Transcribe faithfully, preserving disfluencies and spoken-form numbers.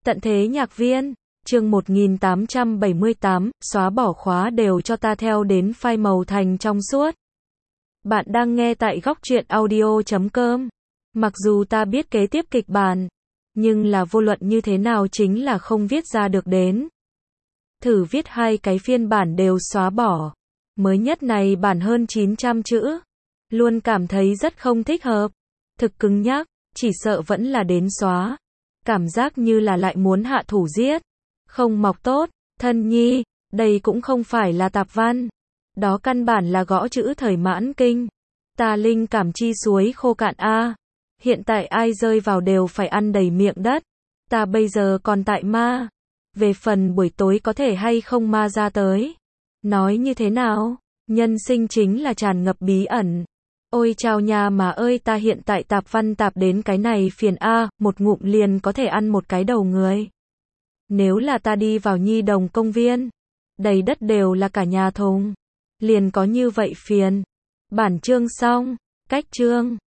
Tận thế nhạc viên, chương một nghìn tám trăm bảy mươi tám, xóa bỏ khóa đều cho ta theo đến file màu thành trong suốt. Bạn đang nghe tại góc truyện audio chấm com. Mặc dù ta biết kế tiếp kịch bản, nhưng là vô luận như thế nào chính là không viết ra được đến. Thử viết hai cái phiên bản đều xóa bỏ. Mới nhất này bản hơn chín trăm chữ. Luôn cảm thấy rất không thích hợp. Thực cứng nhắc, chỉ sợ vẫn là đến xóa. Cảm giác như là lại muốn hạ thủ giết. Không mọc tốt, thân nhi, đây cũng không phải là tạp văn. Đó căn bản là gõ chữ thời mãn kinh. Ta linh cảm chi suối khô cạn a. Hiện tại ai rơi vào đều phải ăn đầy miệng đất. Ta bây giờ còn tại ma. Về phần buổi tối có thể hay không ma ra tới. Nói như thế nào? Nhân sinh chính là tràn ngập bí ẩn. Ôi chao nhà mà ơi, ta hiện tại tạp văn tạp đến cái này phiền a, một ngụm liền có thể ăn một cái đầu người. Nếu là ta đi vào nhi đồng công viên, đầy đất đều là cả nhà thùng, liền có như vậy phiền. Bản chương xong, cách chương.